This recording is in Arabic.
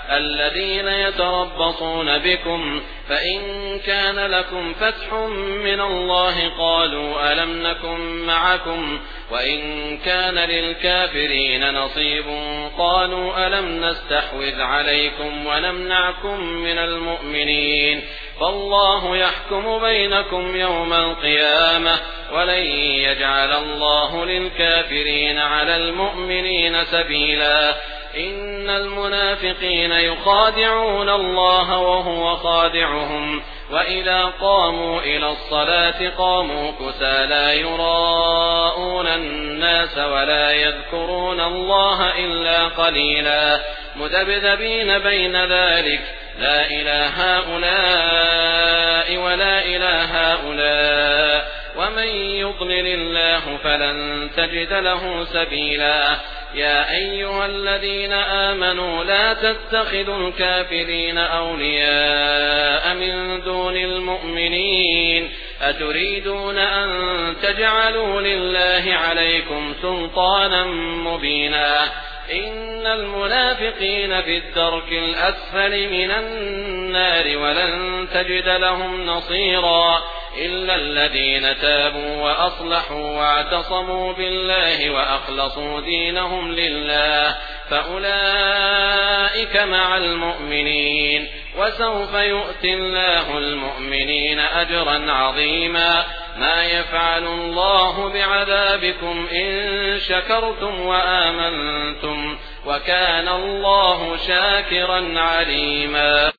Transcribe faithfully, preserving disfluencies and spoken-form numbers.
الذين يتربصون بكم فإن كان لكم فتح من الله قالوا ألم نكن معكم وإن كان للكافرين نصيب قالوا ألم نستحوذ عليكم ونمنعكم من المؤمنين فالله يحكم بينكم يوم القيامة ولن يجعل الله للكافرين على المؤمنين سبيلا إن المنافقين يخادعون الله وهو خادعهم وإذا قاموا إلى الصلاة قاموا كسى لا يراءون الناس ولا يذكرون الله إلا قليلا مذبذبين بين ذلك لا إلى هؤلاء ولا إلى هؤلاء ومن يضلل الله فلن تجد له سبيلا يا أيها الذين آمنوا لا تتخذوا الكافرين أولياء من دون المؤمنين أتريدون أن تجعلوا لله عليكم سلطانا مبينا إن المنافقين في الدرك الأسفل من النار ولن تجد لهم نصيرا إلا الذين تابوا وأصلحوا واعتصموا بالله وأخلصوا دينهم لله فأولئك مع المؤمنين وسوف يؤتي الله المؤمنين أجرا عظيما ما يفعل الله بعذابكم إن شكرتم وآمنتم وكان الله شاكرا عليما.